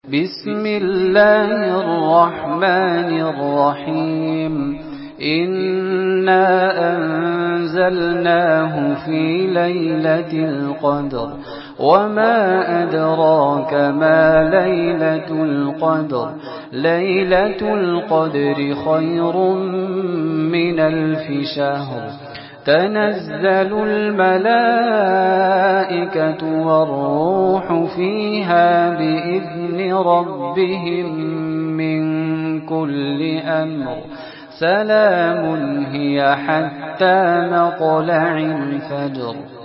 بسم الله الرحمن الرحيم إنا أنزلناه في ليلة القدر وما أدراك ما ليلة القدر ليلة القدر خير من 1000 شهر تنزل الملائكة والروح فيها بإذن ربهم من كل أمر سلام هي حتى مطلع الفجر.